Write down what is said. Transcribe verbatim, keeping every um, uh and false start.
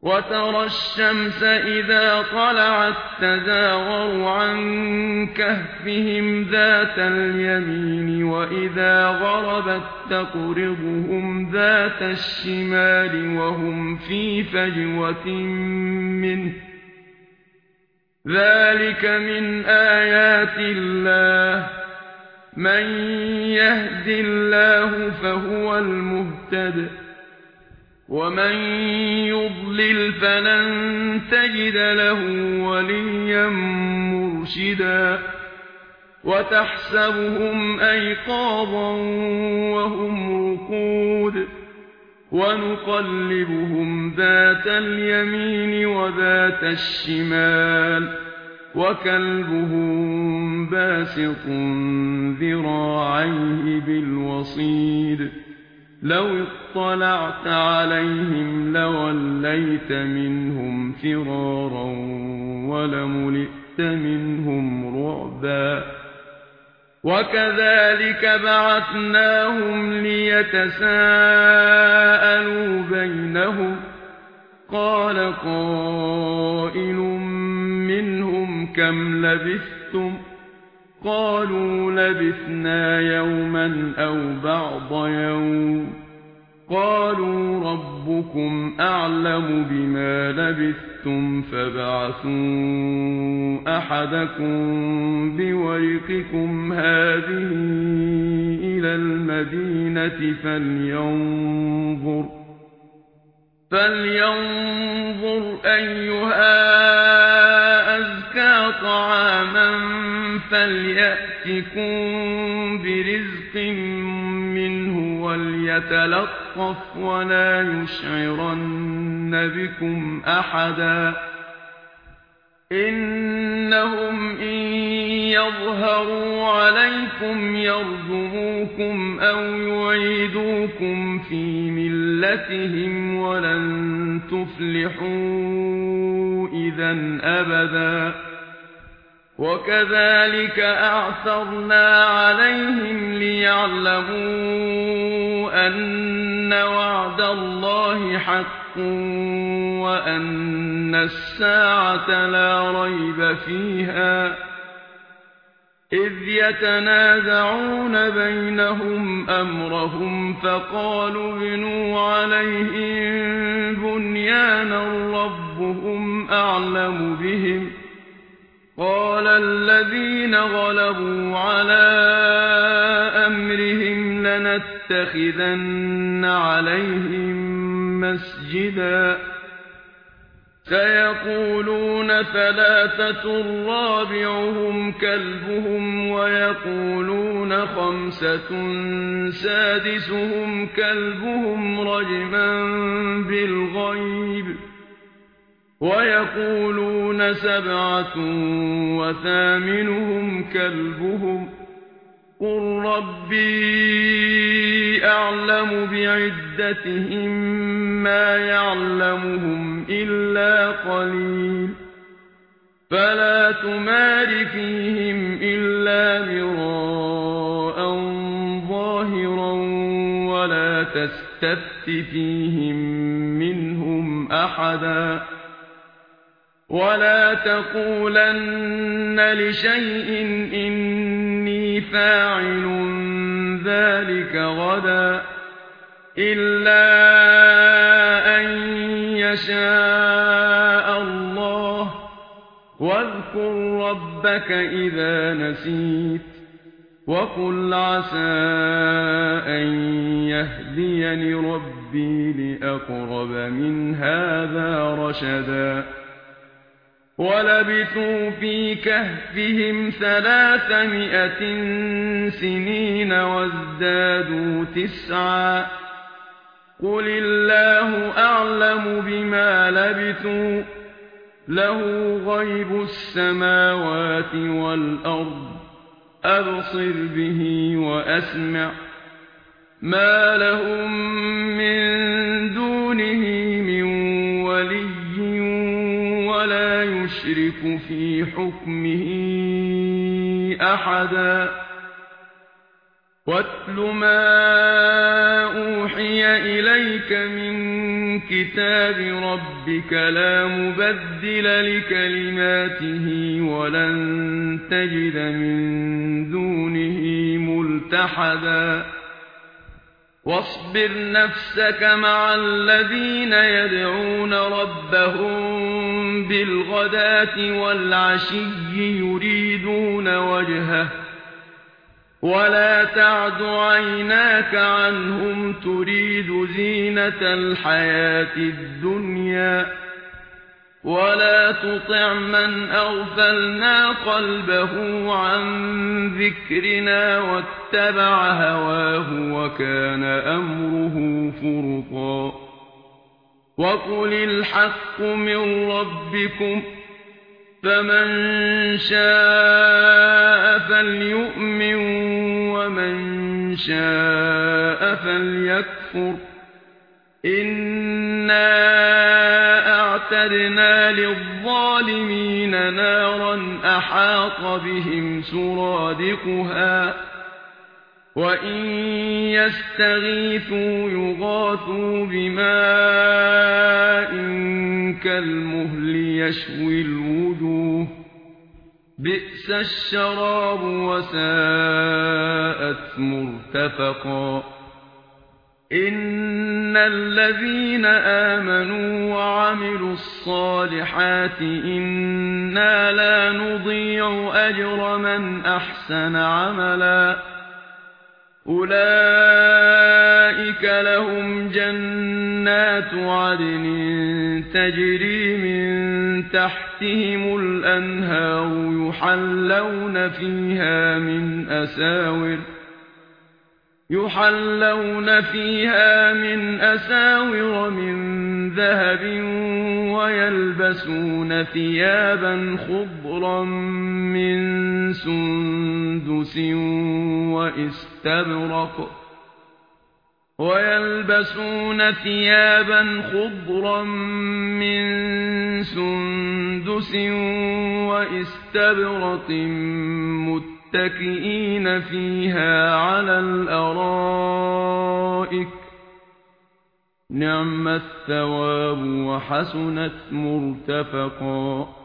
وترى الشمس إذا طلعت تزاور عن كهفهم ذات اليمين وإذا غربت تقرضهم ذات الشمال وهم في فجوة منه ذلك من آيات الله من يهد الله فهو المهتد ومن يضلل فلن تجد له وليا مرشدا وتحسبهم أيقاظا وهم رقود ونقلبهم ذات اليمين وذات الشمال وكلبهم باسط ذراعيه بالوصيد لو اطلعت عليهم لوليت منهم فرارا ولملئت منهم رعبا وكذلك بعثناهم ليتساءلوا بينهم قال قائل منهم كم لبثتم قالوا لبثنا يوما أو بعض يوم قالوا ربكم أعلم بما لبثتم فابعثوا أحدكم بورقكم هذه إلى المدينة فلينظر فلينظر أيها أزكى طعاما فليأتكم برزق منه وليتلطف ولا يشعرن بكم أحدا إنهم إن يظهروا عليكم يرجموكم أو يعيدوكم في ملتهم ولن تفلحوا إذا أبدا وكذلك أعثرنا عليهم ليعلموا أن وعد الله حق وأن الساعة لا ريب فيها إذ يتنازعون بينهم أمرهم فقالوا ابنوا عليهم بنيانا ربهم أعلم بهم قال الذين غلبوا على أمرهم لنتخذن عليهم مسجدا سيقولون ثلاثة رابعهم كلبهم ويقولون خمسة سادسهم كلبهم رجما بالغيب ويقولون سبعة وثامنهم كلبهم قل ربي أعلم بعدتهم ما يعلمهم إلا قليل فلا تمار فيهم إلا مراء ظاهرا ولا تستفت فيهم منهم أحدا ولا تقولن لشيء إني فاعل ذلك غدا إلا أن يشاء الله واذكر ربك إذا نسيت وقل عسى أن يهديني ربي لأقرب من هذا رشدا ولبثوا في كهفهم ثلاثمائة سنين وازدادوا تسعا قل الله أعلم بما لبثوا له غيب السماوات والأرض أبصر به وأسمع ما لهم من دونه من ولي ولا يشرك في حكمه أحدا واتل ما أوحي إليك من كتاب ربك لا مبدل لكلماته ولن تجد من دونه ملتحدا واصبر نفسك مع الذين يدعون ربهم بالغداة والعشي يريدون وجهه ولا تعد عيناك عنهم تريد زينة الحياة الدنيا ولا تطع من أغفلنا قلبه عن ذكرنا واتبع هواه وكان أمره فرطا وقل الحق من ربكم فمن شاء فليؤمن ومن شاء فليكفر إنا أعتدنا للظالمين نارا أحاط بهم سرادقها وإن يستغيثوا يغاثوا بماء كالمهل يشوي الوجوه بئس الشراب وساءت مرتفقا إن الذين آمنوا وعملوا الصالحات إنا لا نضيع أجر من أحسن عملا أولئك لهم جنات عدن تجري من تحتهم الأنهار يحلون فيها من أساور يحلون فيها من أساور من ذهب ويلبسون ثيابا خضرا من سندس واستبرق ويلبسون ثيابا خضرا من سندس واستبرق متكئين فيها على الأرائك نعم الثواب وحسنت مرتفقا